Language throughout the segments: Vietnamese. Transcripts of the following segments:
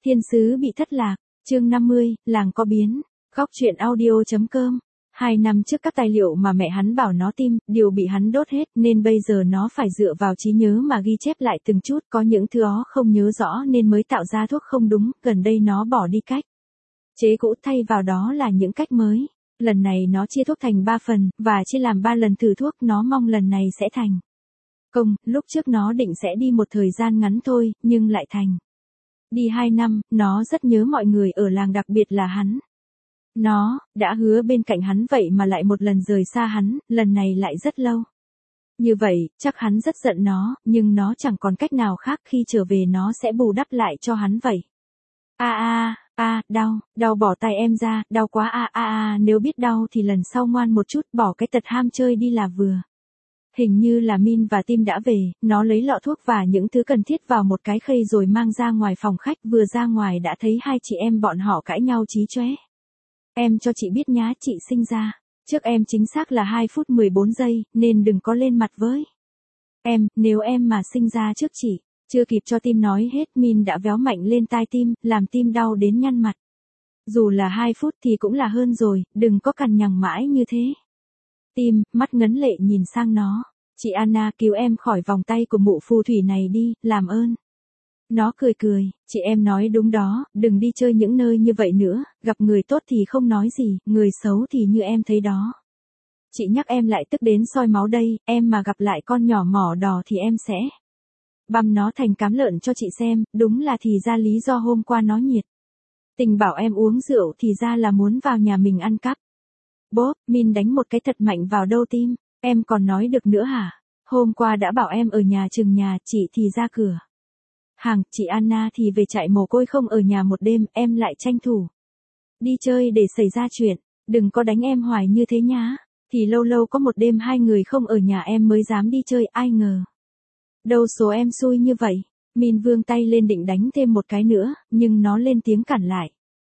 Thiên sứ bị thất lạc, chương 50, làng có biến, góc truyện audio.com. 2 năm trước các tài liệu mà mẹ hắn bảo nó tìm, đều bị hắn đốt hết, nên bây giờ nó phải dựa vào trí nhớ mà ghi chép lại từng chút, có những thứ nó không nhớ rõ nên mới tạo ra thuốc không đúng, gần đây nó bỏ đi cách chế cũ thay vào đó là những cách mới. Lần này nó chia thuốc thành 3 phần, và chia làm 3 lần thử thuốc, nó mong lần này sẽ thành công. Lúc trước nó định sẽ đi một thời gian ngắn thôi, nhưng lại thành đi 2 năm, nó rất nhớ mọi người ở làng, đặc biệt là hắn. Nó đã hứa bên cạnh hắn vậy mà lại một lần rời xa hắn, lần này lại rất lâu. Như vậy, chắc hắn rất giận nó, nhưng nó chẳng còn cách nào khác, khi trở về nó sẽ bù đắp lại cho hắn vậy. Đau bỏ tay em ra, đau quá nếu biết đau thì lần sau ngoan một chút, bỏ cái tật ham chơi đi là vừa. Hình như là Min và Tim đã về, nó lấy lọ thuốc và những thứ cần thiết vào một cái khay rồi mang ra ngoài phòng khách, vừa ra ngoài đã thấy hai chị em bọn họ cãi nhau chí chóe. Em cho chị biết nhá, chị sinh ra trước em chính xác là 2 phút 14 giây, nên đừng có lên mặt với em, nếu em mà sinh ra trước chị. Chưa kịp cho Tim nói hết, Min đã véo mạnh lên tai Tim, làm Tim đau đến nhăn mặt. Dù là 2 phút thì cũng là hơn rồi, đừng có cằn nhằn mãi như thế. Tim, mắt ngấn lệ nhìn sang nó. Chị Anna, cứu em khỏi vòng tay của mụ phù thủy này đi, làm ơn. Nó cười, chị em nói đúng đó, đừng đi chơi những nơi như vậy nữa, gặp người tốt thì không nói gì, người xấu thì như em thấy đó. Chị nhắc em lại tức đến soi máu đây, em mà gặp lại con nhỏ mỏ đỏ thì em sẽ băm nó thành cám lợn cho chị xem, đúng là thì ra lý do hôm qua nó nhiệt tình bảo em uống rượu thì ra là muốn vào nhà mình ăn cắp. Bốp, Min đánh một cái thật mạnh vào đầu Tim, em còn nói được nữa hả? Hôm qua đã bảo em ở nhà chừng nhà, chị thì ra cửa hàng, chị Anna thì về trại mồ côi không ở nhà một đêm, em lại tranh thủ đi chơi để xảy ra chuyện, đừng có đánh em hoài như thế nhá, thì lâu lâu có một đêm 2 người không ở nhà em mới dám đi chơi, ai ngờ. Đâu số em xui như vậy. Min vươn tay lên định đánh thêm một cái nữa, nhưng nó lên tiếng cản lại.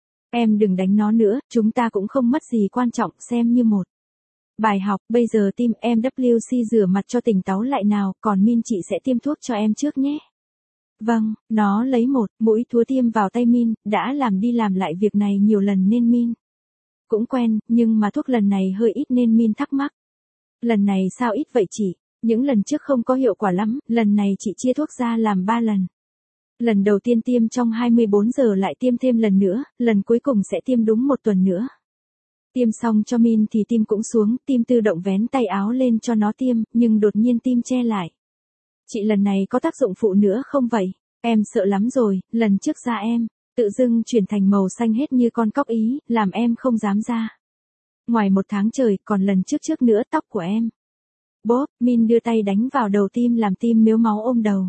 Em đừng đánh nó nữa, chúng ta cũng không mất gì quan trọng, xem như một bài học. Bây giờ Tim, em WC rửa mặt cho tỉnh táo lại nào, còn Min chị sẽ tiêm thuốc cho em trước nhé. Vâng, nó lấy một mũi thuốc tiêm vào tay Min, đã làm đi làm lại việc này nhiều lần nên Min cũng quen, nhưng mà thuốc lần này hơi ít nên Min thắc mắc. Lần này sao ít vậy chị? Những lần trước không có hiệu quả lắm, lần này chị chia thuốc ra làm 3 lần. Lần đầu tiên tiêm trong 24 giờ lại tiêm thêm lần nữa, lần cuối cùng sẽ tiêm đúng 1 tuần nữa. Tiêm xong cho Min thì Tim cũng xuống, Tim tự động vén tay áo lên cho nó tiêm, nhưng đột nhiên Tim che lại. Chị lần này có tác dụng phụ nữa không vậy? Em sợ lắm rồi, lần trước da em tự dưng chuyển thành màu xanh hết như con cóc Ý, làm em không dám ra ngoài 1 tháng trời, còn lần trước nữa tóc của em. Bốp, Min đưa tay đánh vào đầu Tim làm Tim mếu máu ôm đầu.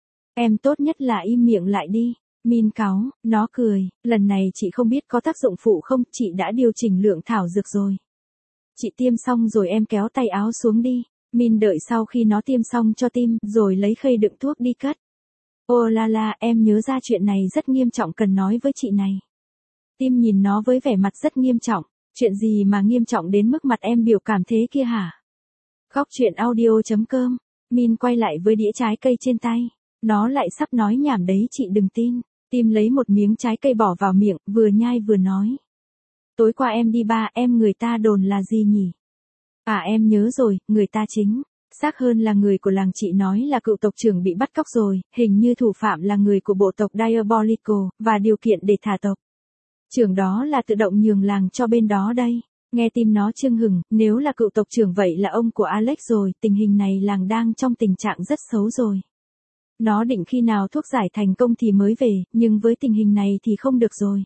Em tốt nhất là im miệng lại đi. Min cáu, nó cười, lần này chị không biết có tác dụng phụ không, chị đã điều chỉnh lượng thảo dược rồi. Chị tiêm xong rồi em kéo tay áo xuống đi. Min đợi sau khi nó tiêm xong cho Tim, rồi lấy khay đựng thuốc đi cất. Ô la la, em nhớ ra chuyện này rất nghiêm trọng cần nói với chị này. Tim nhìn nó với vẻ mặt rất nghiêm trọng. Chuyện gì mà nghiêm trọng đến mức mặt em biểu cảm thế kia hả? Góc truyện audio.com. Min quay lại với đĩa trái cây trên tay. Nó lại sắp nói nhảm đấy, chị đừng tin. Tim lấy một miếng trái cây bỏ vào miệng, vừa nhai vừa nói. Tối qua em đi ba, em người ta đồn là gì nhỉ? À em nhớ rồi, người ta chính xác hơn là người của làng, chị nói là cựu tộc trưởng bị bắt cóc rồi, hình như thủ phạm là người của bộ tộc Diabolical, và điều kiện để thả tộc trưởng đó là tự động nhường làng cho bên đó đây. Nghe Tim nó chưng hửng, nếu là cựu tộc trưởng vậy là ông của Alex rồi, tình hình này làng đang trong tình trạng rất xấu rồi. Nó định khi nào thuốc giải thành công thì mới về, nhưng với tình hình này thì không được rồi.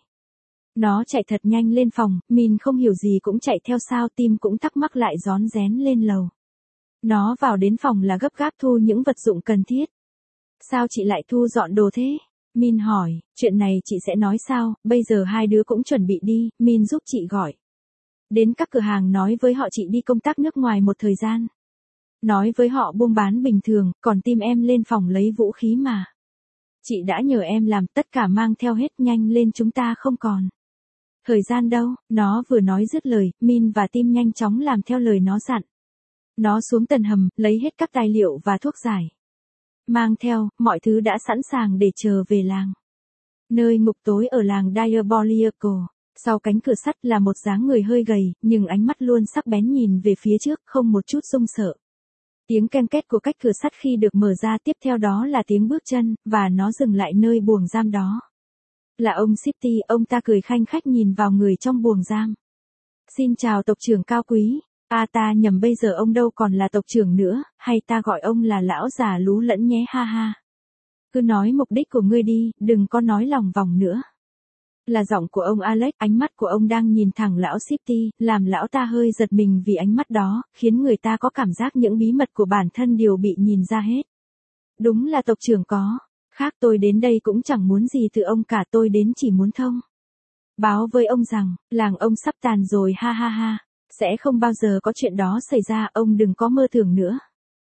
Nó chạy thật nhanh lên phòng, Min không hiểu gì cũng chạy theo sao, Tim cũng thắc mắc lại rón rén lên lầu. Nó vào đến phòng là gấp gáp thu những vật dụng cần thiết. Sao chị lại thu dọn đồ thế? Min hỏi, chuyện này chị sẽ nói sao, bây giờ hai đứa cũng chuẩn bị đi, Min giúp chị gọi đến các cửa hàng nói với họ chị đi công tác nước ngoài một thời gian. Nói với họ buôn bán bình thường, còn Tim em lên phòng lấy vũ khí mà. Chị đã nhờ em làm, tất cả mang theo hết, nhanh lên chúng ta không còn thời gian đâu. Nó vừa nói dứt lời, Min và Tim nhanh chóng làm theo lời nó dặn. Nó xuống tầng hầm, lấy hết các tài liệu và thuốc giải mang theo, mọi thứ đã sẵn sàng để chờ về làng. Nơi ngục tối ở làng Diabolical. Sau cánh cửa sắt là một dáng người hơi gầy, nhưng ánh mắt luôn sắc bén nhìn về phía trước, không một chút run sợ. Tiếng ken két của cách cửa sắt khi được mở ra, tiếp theo đó là tiếng bước chân, và nó dừng lại nơi buồng giam đó. Là ông Shifty, ông ta cười khanh khách nhìn vào người trong buồng giam. Xin chào tộc trưởng cao quý. Ta nhầm, bây giờ ông đâu còn là tộc trưởng nữa, hay ta gọi ông là lão già lú lẫn nhé, ha ha. Cứ nói mục đích của ngươi đi, đừng có nói lòng vòng nữa. Là giọng của ông Alex, ánh mắt của ông đang nhìn thẳng lão Shifty, làm lão ta hơi giật mình vì ánh mắt đó, khiến người ta có cảm giác những bí mật của bản thân đều bị nhìn ra hết. Đúng là tộc trưởng có. Khác, tôi đến đây cũng chẳng muốn gì từ ông cả, tôi đến chỉ muốn thông báo với ông rằng, làng ông sắp tàn rồi, ha ha ha. Sẽ không bao giờ có chuyện đó xảy ra, ông đừng có mơ tưởng nữa.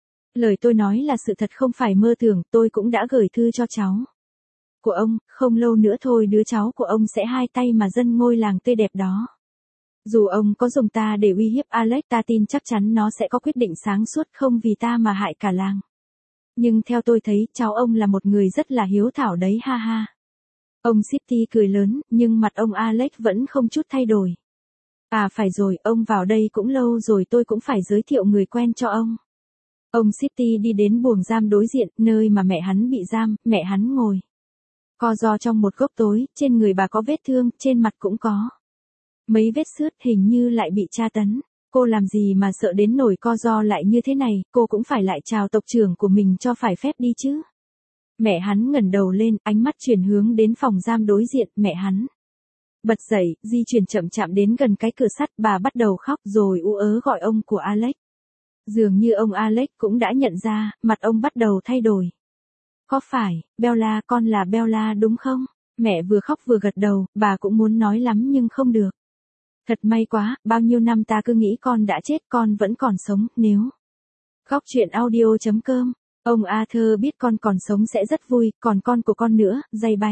Lời tôi nói là sự thật, không phải mơ tưởng, tôi cũng đã gửi thư cho cháu của ông, không lâu nữa thôi đứa cháu của ông sẽ hai tay mà dâng ngôi làng tươi đẹp đó. Dù ông có dùng ta để uy hiếp Alex, ta tin chắc chắn nó sẽ có quyết định sáng suốt, không vì ta mà hại cả làng. Nhưng theo tôi thấy, cháu ông là một người rất là hiếu thảo đấy, ha ha. Ông Shifty cười lớn, nhưng mặt ông Alex vẫn không chút thay đổi. Phải rồi, ông vào đây cũng lâu rồi, tôi cũng phải giới thiệu người quen cho ông. Ông Shifty đi đến buồng giam đối diện, nơi mà mẹ hắn bị giam, mẹ hắn ngồi co ro trong một góc tối, trên người bà có vết thương, trên mặt cũng có mấy vết xước, hình như lại bị tra tấn. Cô làm gì mà sợ đến nổi co ro lại như thế này, cô cũng phải lại chào tộc trưởng của mình cho phải phép đi chứ. Mẹ hắn ngẩng đầu lên, ánh mắt chuyển hướng đến phòng giam đối diện, mẹ hắn bật dậy, di chuyển chậm chậm đến gần cái cửa sắt, bà bắt đầu khóc rồi ú ớ gọi ông của Alex. Dường như ông Alex cũng đã nhận ra, mặt ông bắt đầu thay đổi. Có phải, Bella, con là Bella đúng không? Mẹ vừa khóc vừa gật đầu, bà cũng muốn nói lắm nhưng không được. Thật may quá, bao nhiêu năm ta cứ nghĩ con đã chết, con vẫn còn sống, nếu. Góc truyện audio.com. Ông Arthur biết con còn sống sẽ rất vui, còn con của con nữa, dây bay.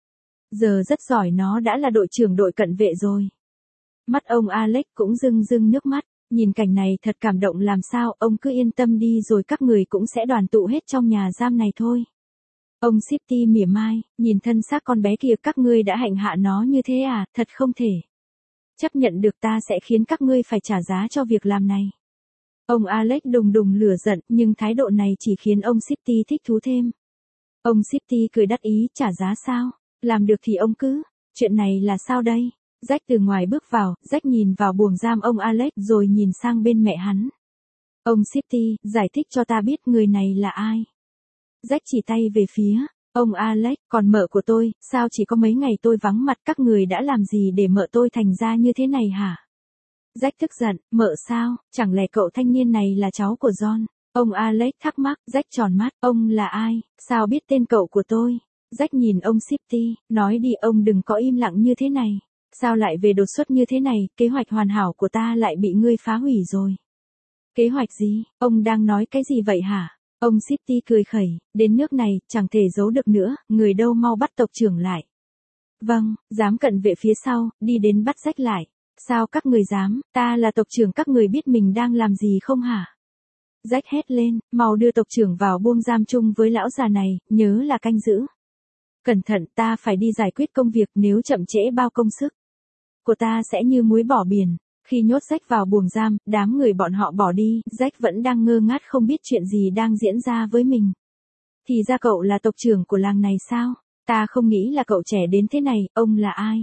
Giờ rất giỏi, nó đã là đội trưởng đội cận vệ rồi. Mắt ông Alex cũng rưng rưng nước mắt, nhìn cảnh này thật cảm động làm sao, ông cứ yên tâm đi rồi các người cũng sẽ đoàn tụ hết trong nhà giam này thôi. Ông Shifty mỉa mai, nhìn thân xác con bé kia, các ngươi đã hành hạ nó như thế à, thật không thể chấp nhận được, ta sẽ khiến các ngươi phải trả giá cho việc làm này. Ông Alex đùng đùng lửa giận, nhưng thái độ này chỉ khiến ông Shifty thích thú thêm. Ông Shifty cười đắc ý, trả giá sao? Làm được thì ông cứ. Chuyện này là sao đây? Jack từ ngoài bước vào, Jack nhìn vào buồng giam ông Alex rồi nhìn sang bên mẹ hắn. Ông Shifty, giải thích cho ta biết người này là ai? Jack chỉ tay về phía ông Alex, còn mợ của tôi, sao chỉ có mấy ngày tôi vắng mặt, các người đã làm gì để mợ tôi thành ra như thế này hả? Jack tức giận, mợ sao, chẳng lẽ cậu thanh niên này là cháu của John? Ông Alex thắc mắc, Jack tròn mắt, ông là ai, sao biết tên cậu của tôi? Jack nhìn ông Shifty, nói đi, ông đừng có im lặng như thế này. Sao lại về đột xuất như thế này, kế hoạch hoàn hảo của ta lại bị ngươi phá hủy rồi. Kế hoạch gì, ông đang nói cái gì vậy hả? Ông Shifty cười khẩy, đến nước này, chẳng thể giấu được nữa, người đâu mau bắt tộc trưởng lại. Vâng, dám cận vệ phía sau, đi đến bắt Jack lại. Sao các người dám, ta là tộc trưởng, các người biết mình đang làm gì không hả? Jack hét lên, mau đưa tộc trưởng vào buồng giam chung với lão già này, nhớ là canh giữ. Cẩn thận, ta phải đi giải quyết công việc, nếu chậm trễ bao công sức của ta sẽ như muối bỏ biển. Khi nhốt Jack vào buồng giam, đám người bọn họ bỏ đi, Jack vẫn đang ngơ ngác không biết chuyện gì đang diễn ra với mình. Thì ra cậu là tộc trưởng của làng này sao? Ta không nghĩ là cậu trẻ đến thế này, ông là ai?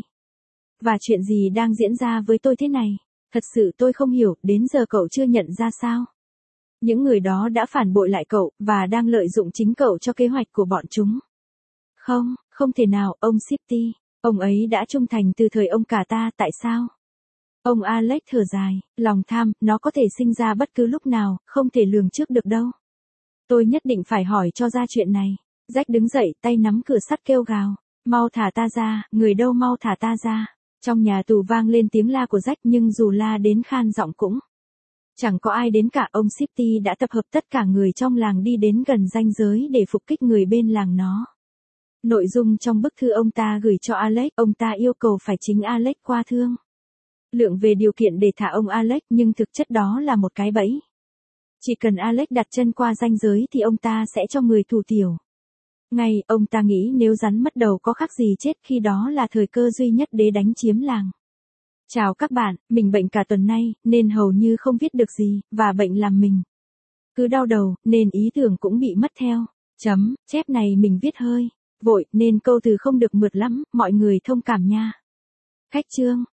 Và chuyện gì đang diễn ra với tôi thế này? Thật sự tôi không hiểu, đến giờ cậu chưa nhận ra sao? Những người đó đã phản bội lại cậu, và đang lợi dụng chính cậu cho kế hoạch của bọn chúng. Không, không thể nào, ông Shifty. Ông ấy đã trung thành từ thời ông cả ta, tại sao? Ông Alex thở dài, lòng tham, nó có thể sinh ra bất cứ lúc nào, không thể lường trước được đâu. Tôi nhất định phải hỏi cho ra chuyện này. Jack đứng dậy, tay nắm cửa sắt kêu gào. Mau thả ta ra, người đâu mau thả ta ra. Trong nhà tù vang lên tiếng la của Jack, nhưng dù la đến khan giọng cũng chẳng có ai đến cả. Ông Shifty đã tập hợp tất cả người trong làng đi đến gần ranh giới để phục kích người bên làng nó. Nội dung trong bức thư ông ta gửi cho Alex, ông ta yêu cầu phải chính Alex qua thương lượng về điều kiện để thả ông Alex, nhưng thực chất đó là một cái bẫy. Chỉ cần Alex đặt chân qua ranh giới thì ông ta sẽ cho người thủ tiểu Ngay, ông ta nghĩ nếu rắn mất đầu có khác gì chết, khi đó là thời cơ duy nhất để đánh chiếm làng. Chào các bạn, mình bệnh cả tuần nay, nên hầu như không viết được gì, và bệnh làm mình cứ đau đầu, nên ý tưởng cũng bị mất theo. Chép này mình viết hơi vội, nên câu từ không được mượt lắm, mọi người thông cảm nha. Khách chương.